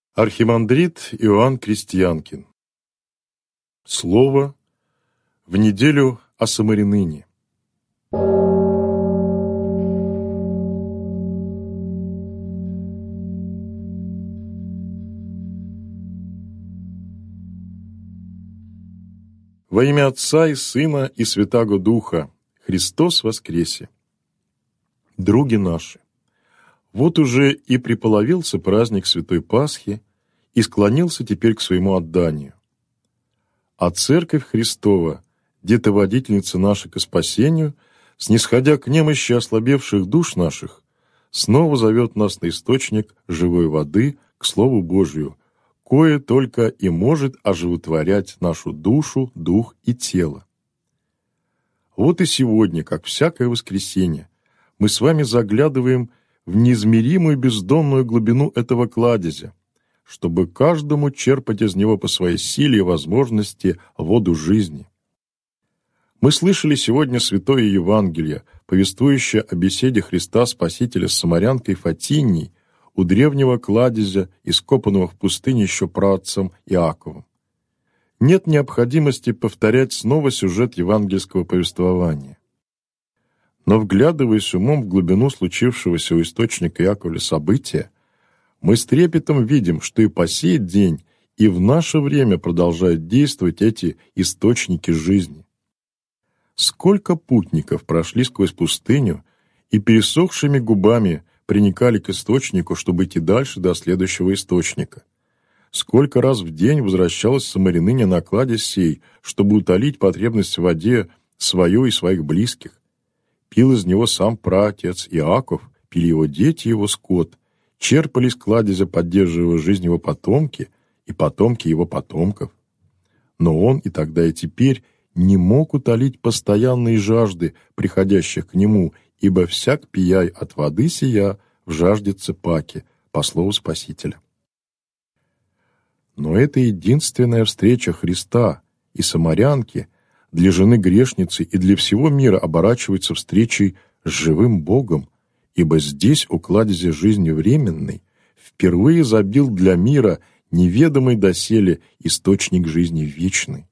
Архимандрит Иоанн Крестьянкин. Слово в неделю о Самарянине. Во имя Отца и Сына и Святаго Духа, Христос воскресе! Други наши, вот уже и приполовился праздник Святой Пасхи и склонился теперь к своему отданию. А Церковь Христова, детоводительница наша ко спасению, снисходя к немощи ослабевших душ наших, снова зовет нас на источник живой воды к Слову Божию, кое только и может оживотворять нашу душу, дух и тело. Вот и сегодня, как всякое воскресенье, мы с вами заглядываем в неизмеримую бездонную глубину этого кладезя, чтобы каждому черпать из него по своей силе и возможности воду жизни. Мы слышали сегодня Святое Евангелие, повествующее о беседе Христа Спасителя с самарянкой Фатинией у древнего кладезя, ископанного в пустыне еще праотцом Иаковом. Нет необходимости повторять снова сюжет евангельского повествования. Но, вглядываясь умом в глубину случившегося у источника Иаковля события, мы с трепетом видим, что и по сей день, и в наше время продолжают действовать эти источники жизни. Сколько путников прошли сквозь пустыню и пересохшими губами приникали к источнику, чтобы идти дальше до следующего источника. Сколько раз в день возвращалась самаряныня на кладезь сей, чтобы утолить потребность в воде свою и своих близких. Пил из него сам праотец Иаков, пили его дети и его скот, черпали из кладезя, поддерживая жизнь его потомки и потомки его потомков. Но он и тогда, и теперь не мог утолить постоянные жажды, приходящих к нему, ибо всяк пияй от воды сия вжаждется паки, по слову Спасителя. Но это единственная встреча Христа и самарянки для жены грешницы и для всего мира оборачивается встречей с живым Богом, ибо здесь, у кладезя жизни временной, впервые забил для мира неведомый доселе источник жизни вечной.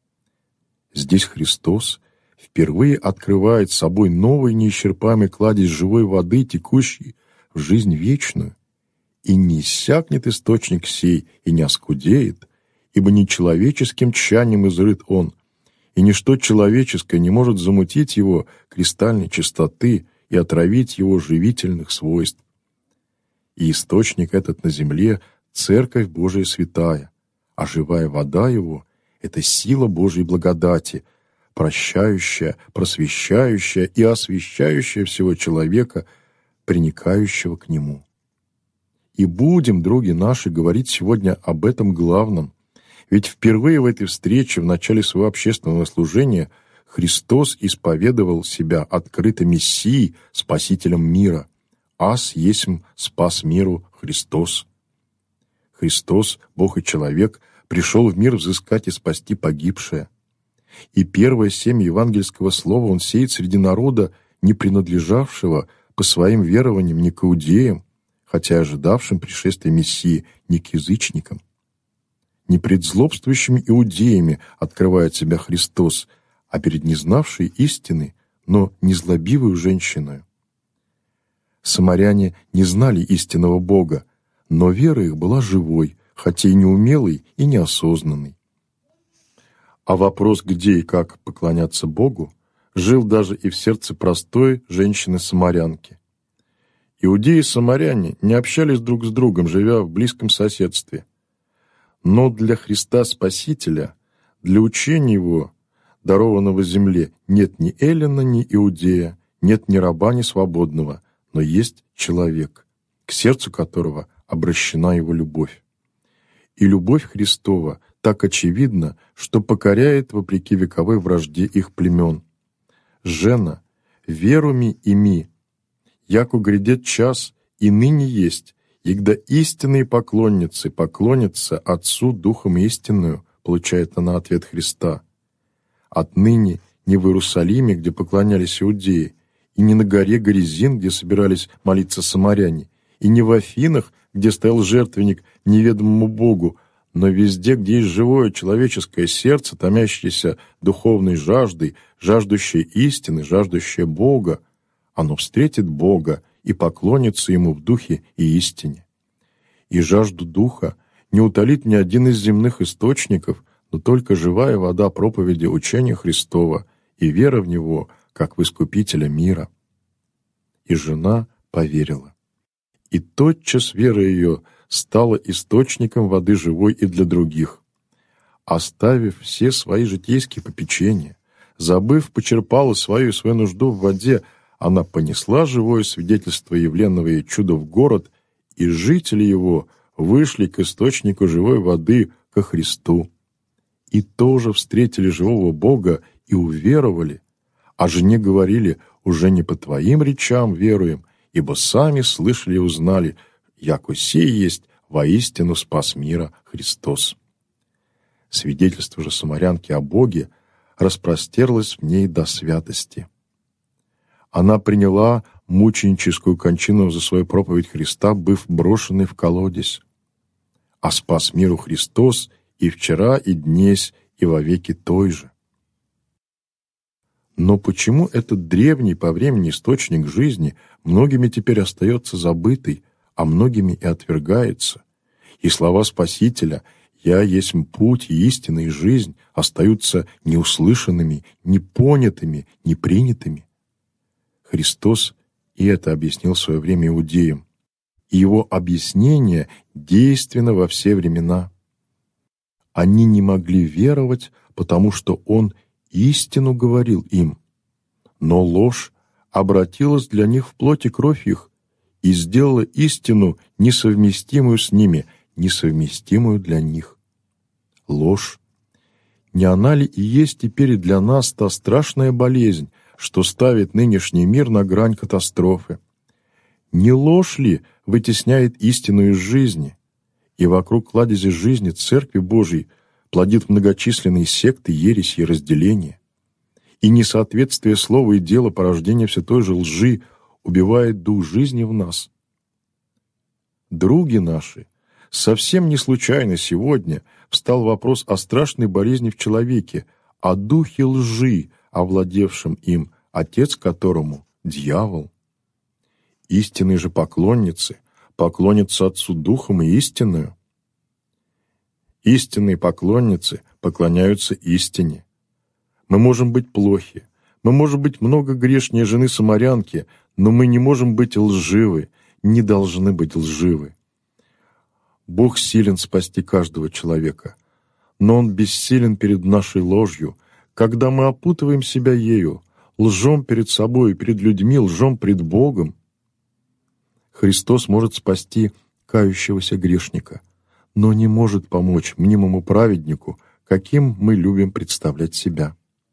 Здесь Христос впервые открывает собой новый неисчерпаемый кладезь живой воды, текущий в жизнь вечную, и не иссякнет источник сей и не оскудеет, ибо не человеческим тщанием изрыт он, и ничто человеческое не может замутить его кристальной чистоты и отравить его живительных свойств. И источник этот на земле — Церковь Божия святая, а живая вода его — это сила Божьей благодати, прощающая, просвещающая и освящающая всего человека, приникающего к нему. И будем, други наши, говорить сегодня об этом главном, ведь впервые в этой встрече в начале своего общественного служения Христос исповедовал себя открыто Мессией, Спасителем мира. «Аз есмь спас миру Христос». Христос, Бог и человек, пришел в мир взыскать и спасти погибшее. И первое семя евангельского слова Он сеет среди народа, не принадлежавшего по своим верованиям ни к иудеям, хотя ожидавшим пришествия Мессии, ни к язычникам. Не пред злобствующими иудеями открывает себя Христос, а перед незнавшей истины, но незлобивую женщиною. Самаряне не знали истинного Бога, но вера их была живой, хотя и неумелой, и неосознанной. А вопрос, где и как поклоняться Богу, жил даже и в сердце простой женщины-самарянки. Иудеи и самаряне не общались друг с другом, живя в близком соседстве. Но для Христа Спасителя, для учения Его, дарованного земле, нет ни эллина, ни иудея, нет ни раба, ни свободного, но есть человек, к сердцу которого обращена Его любовь. И любовь Христова так очевидна, что покоряет вопреки вековой вражде их племен. «Жена, веру ми ими, яко грядет час, и ныне есть, егда истинные поклонницы поклонятся Отцу Духом истинную», получает она ответ Христа. Отныне не в Иерусалиме, где поклонялись иудеи, и не на горе Горизин, где собирались молиться самаряне, и не в Афинах, где стоял жертвенник неведомому Богу, но везде, где есть живое человеческое сердце, томящееся духовной жаждой, жаждущее истины, жаждущее Бога, оно встретит Бога и поклонится Ему в духе и истине. И жажду Духа не утолит ни один из земных источников, но только живая вода проповеди учения Христова и вера в Него, как в Искупителя мира. И жена поверила. И тотчас вера ее стала источником воды живой и для других. Оставив все свои житейские попечения, забыв, почерпала свою нужду в воде, она понесла живое свидетельство явленного ей чуда в город, и жители его вышли к источнику живой воды, ко Христу. И тоже встретили живого Бога и уверовали, а жене говорили: «Уже не по твоим речам веруем, ибо сами слышали и узнали, яко сей есть воистину спас мира Христос». Свидетельство же самарянки о Боге распростерлось в ней до святости. Она приняла мученическую кончину за свою проповедь Христа, быв брошенной в колодезь. А спас миру Христос и вчера, и днесь, и вовеки той же. Но почему этот древний по времени источник жизни многими теперь остается забытый, а многими и отвергается? И слова Спасителя «Я есть путь, и истина, и жизнь» остаются неуслышанными, непонятыми, непринятыми. Христос и это объяснил в свое время иудеям. И его объяснение действенно во все времена. Они не могли веровать, потому что он истину говорил им. Но ложь обратилась для них в плоть и кровь их и сделала истину несовместимую с ними, несовместимую для них. Ложь. Не она ли и есть теперь и для нас та страшная болезнь, что ставит нынешний мир на грань катастрофы? Не ложь ли вытесняет истину из жизни, и вокруг кладези жизни Церкви Божией плодит многочисленные секты, ереси и разделения? И несоответствие слова и дела порождения все той же лжи убивает дух жизни в нас. Други наши, совсем не случайно сегодня встал вопрос о страшной болезни в человеке, о духе лжи, овладевшем им, отец которому – дьявол. Истинные же поклонницы поклонятся Отцу Духом и истинную. Истинные поклонницы поклоняются истине. Мы можем быть плохи, мы можем быть много грешнее жены-самарянки, но мы не можем быть лживы, не должны быть лживы. Бог силен спасти каждого человека, но Он бессилен перед нашей ложью, когда мы опутываем себя ею, лжем перед собой и перед людьми, лжем пред Богом. Христос может спасти кающегося грешника, но не может помочь мнимому праведнику, каким мы любим представлять себя.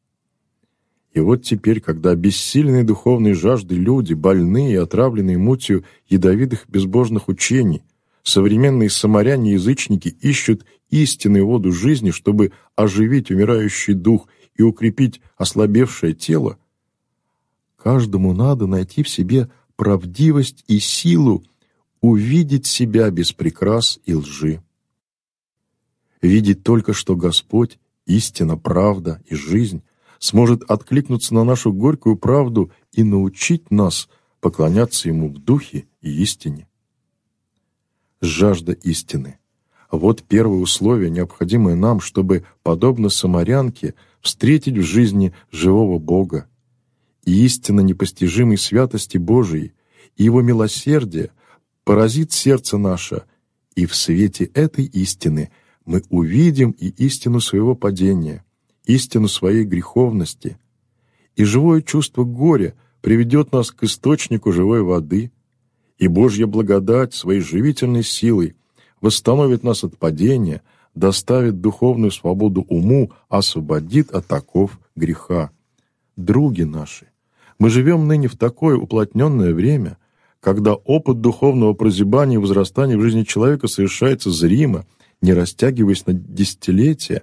И вот теперь, когда бессильные духовной жаждой люди, больные и отравленные мутью ядовитых безбожных учений, современные самаряне-язычники ищут истинную воду жизни, чтобы оживить умирающий дух и укрепить ослабевшее тело, каждому надо найти в себе правдивость и силу увидеть себя без прикрас и лжи. Видеть только, что Господь, истина, правда и жизнь, сможет откликнуться на нашу горькую правду и научить нас поклоняться Ему в духе и истине. Жажда истины. Вот первое условие, необходимое нам, чтобы, подобно самарянке, встретить в жизни живого Бога. И истина непостижимой святости Божией и Его милосердия поразит сердце наше, и в свете этой истины мы увидим и истину своего падения, истину своей греховности, и живое чувство горя приведет нас к источнику живой воды, и Божья благодать своей живительной силой восстановит нас от падения, доставит духовную свободу уму, освободит от оков греха. Други наши, мы живем ныне в такое уплотненное время, когда опыт духовного прозябания и возрастания в жизни человека совершается зримо, не растягиваясь на десятилетия.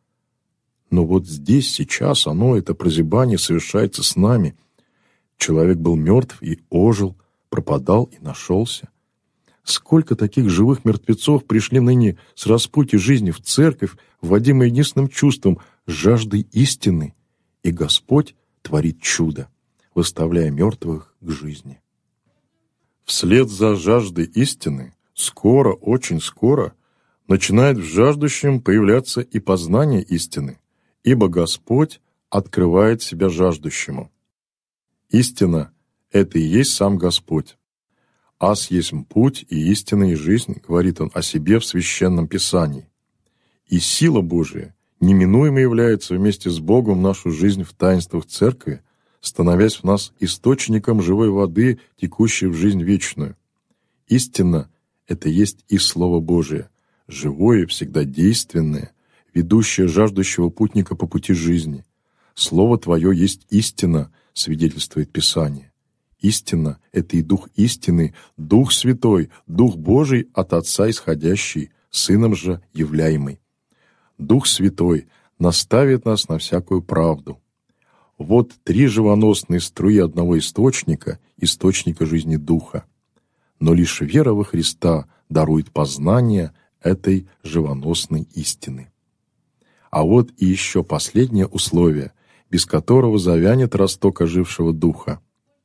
Но вот здесь, сейчас, это прозябание совершается с нами. Человек был мертв и ожил, пропадал и нашелся. Сколько таких живых мертвецов пришли ныне с распутья жизни в церковь, вводимые единственным чувством – жаждой истины, и Господь творит чудо, выставляя мертвых к жизни. Вслед за жаждой истины скоро, очень скоро, начинает в жаждущем появляться и познание истины, ибо Господь открывает себя жаждущему. Истина – это и есть сам Господь. «Аз есть путь и истина и жизнь», говорит Он о себе в Священном Писании. И сила Божия неминуемо является вместе с Богом в нашу жизнь в таинствах Церкви, становясь в нас источником живой воды, текущей в жизнь вечную. Истина – это есть и Слово Божие, живое, всегда действенное, ведущее жаждущего путника по пути жизни. Слово Твое есть истина, свидетельствует Писание. Истина – это и Дух истины, Дух Святой, Дух Божий от Отца исходящий, Сыном же являемый. Дух Святой наставит нас на всякую правду. Вот три живоносные струи одного источника, источника жизни Духа. Но лишь вера во Христа дарует познание этой живоносной истины. А вот и еще последнее условие, без которого завянет росток ожившего Духа.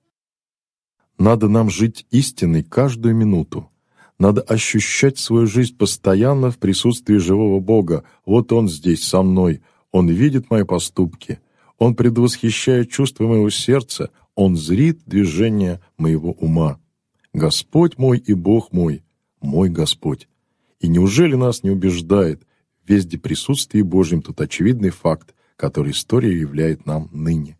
Надо нам жить истиной каждую минуту. Надо ощущать свою жизнь постоянно в присутствии живого Бога. Вот Он здесь, со мной. Он видит мои поступки. Он предвосхищает чувства моего сердца. Он зрит движение моего ума. Господь мой и Бог мой, мой Господь. И неужели нас не убеждает везде присутствие Божьем тот очевидный факт, который история являет нам ныне?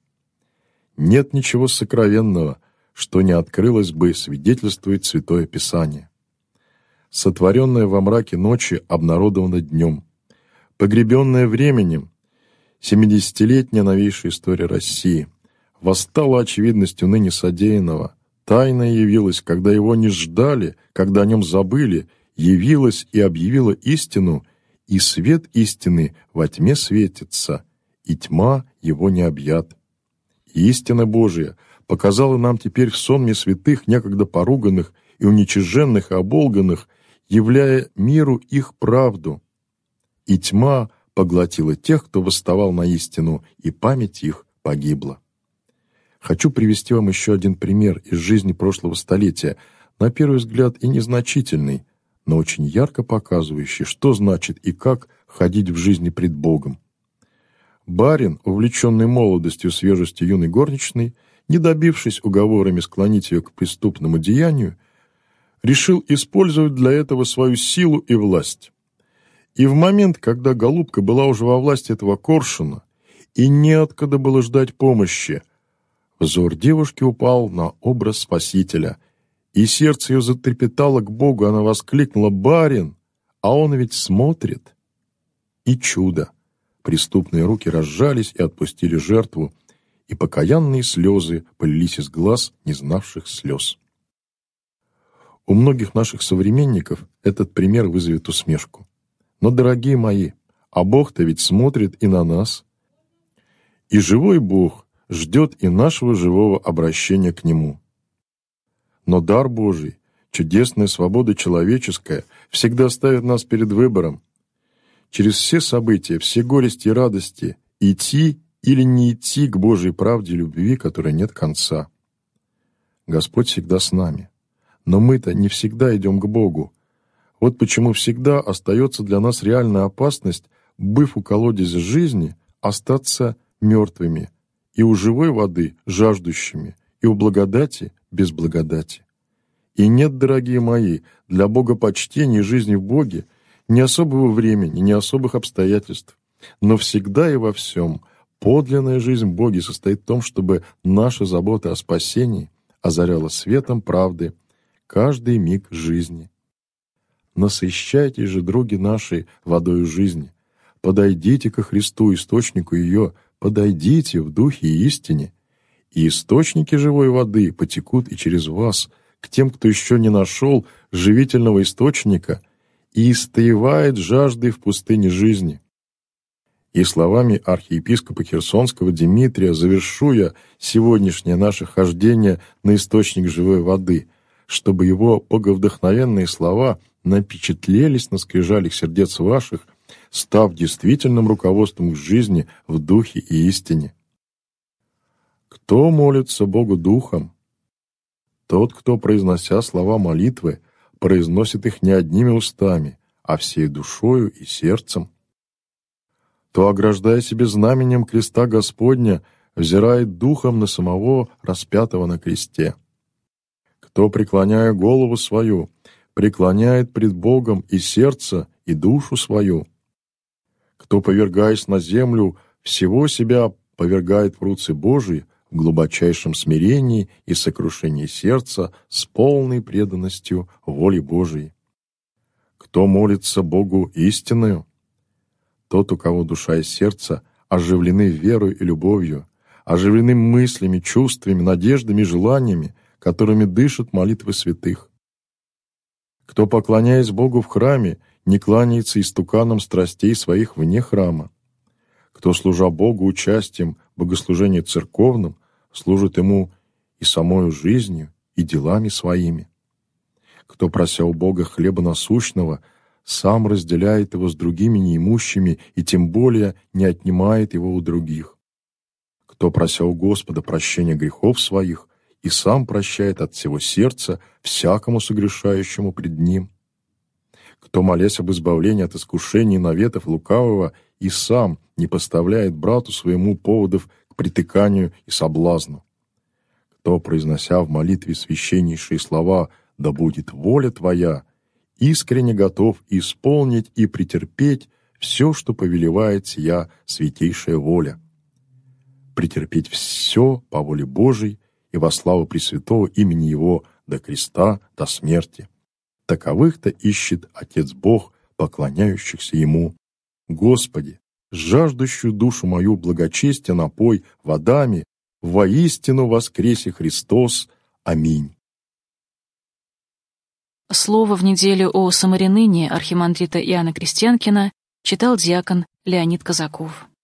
Нет ничего сокровенного, что не открылось бы, свидетельствует Святое Писание. Сотворенное во мраке ночи обнародовано днем. Погребенное временем, 70-летняя новейшая история России, восстала очевидностью ныне содеянного, тайное явилось, когда его не ждали, когда о нем забыли, явилось и объявило истину, и свет истины во тьме светится, и тьма его не объят. И истина Божия показала нам теперь в сонме святых, некогда поруганных и уничиженных и оболганных, являя миру их правду. И тьма поглотила тех, кто восставал на истину, и память их погибла. Хочу привести вам еще один пример из жизни прошлого столетия, на первый взгляд и незначительный, но очень ярко показывающий, что значит и как ходить в жизни пред Богом. Барин, увлеченный молодостью, свежестью юной горничной, не добившись уговорами склонить ее к преступному деянию, решил использовать для этого свою силу и власть. И в момент, когда голубка была уже во власти этого коршуна, и неоткуда было ждать помощи, взор девушки упал на образ Спасителя, и сердце ее затрепетало к Богу, она воскликнула: «Барин, а он ведь смотрит!» И чудо! Преступные руки разжались и отпустили жертву, и покаянные слезы полились из глаз, не знавших слез. У многих наших современников этот пример вызовет усмешку. Но, дорогие мои, а Бог-то ведь смотрит и на нас. И живой Бог ждет и нашего живого обращения к Нему. Но дар Божий, чудесная свобода человеческая, всегда ставит нас перед выбором. Через все события, все горести и радости идти или не идти к Божьей правде и любви, которой нет конца. Господь всегда с нами. Но мы-то не всегда идем к Богу. Вот почему всегда остается для нас реальная опасность, быв у колодезя жизни, остаться мертвыми, и у живой воды жаждущими, и у благодати без благодати. И нет, дорогие мои, для богопочтения и жизни в Боге ни особого времени, ни особых обстоятельств, но всегда и во всем подлинная жизнь в Боге состоит в том, чтобы наша забота о спасении озаряла светом правды каждый миг жизни. Насыщайтесь же, други наши, водою жизни. Подойдите ко Христу, источнику ее, подойдите в духе и истине, и источники живой воды потекут и через вас к тем, кто еще не нашел живительного источника и истаивает жаждой в пустыне жизни. И словами архиепископа Херсонского Димитрия завершу я сегодняшнее наше хождение на источник живой воды. чтобы его боговдохновенные слова напечатлелись на скрижалях сердец ваших, став действительным руководством к жизни в духе и истине. Кто молится Богу духом? Тот, кто, произнося слова молитвы, произносит их не одними устами, а всей душою и сердцем. То, ограждая себе знаменем креста Господня, взирает духом на самого распятого на кресте. Кто, преклоняя голову свою, преклоняет пред Богом и сердце, и душу свою. Кто, повергаясь на землю, всего себя повергает в руцы Божии в глубочайшем смирении и сокрушении сердца с полной преданностью воле Божией. Кто молится Богу истинною? Тот, у кого душа и сердце оживлены верою и любовью, оживлены мыслями, чувствами, надеждами и желаниями, которыми дышат молитвы святых. Кто, поклоняясь Богу в храме, не кланяется истуканам страстей своих вне храма. Кто, служа Богу участием в богослужении церковном, служит Ему и самою жизнью, и делами своими. Кто, прося у Бога хлеба насущного, сам разделяет его с другими неимущими и тем более не отнимает его у других. Кто, прося у Господа прощения грехов своих, и сам прощает от всего сердца всякому согрешающему пред Ним. Кто, молясь об избавлении от искушений и наветов лукавого, и сам не поставляет брату своему поводов к притыканию и соблазну. Кто, произнося в молитве священнейшие слова «Да будет воля Твоя», искренне готов исполнить и претерпеть все, что повелевает сия святейшая воля. Претерпеть все по воле Божией и во славу Пресвятого имени Его до креста, до смерти. Таковых-то ищет Отец Бог, поклоняющихся Ему. Господи, жаждущую душу мою благочестия напой водами, воистину воскресе Христос. Аминь. Слово в неделю о самарянине архимандрита Иоанна Крестьянкина читал диакон Леонид Казаков.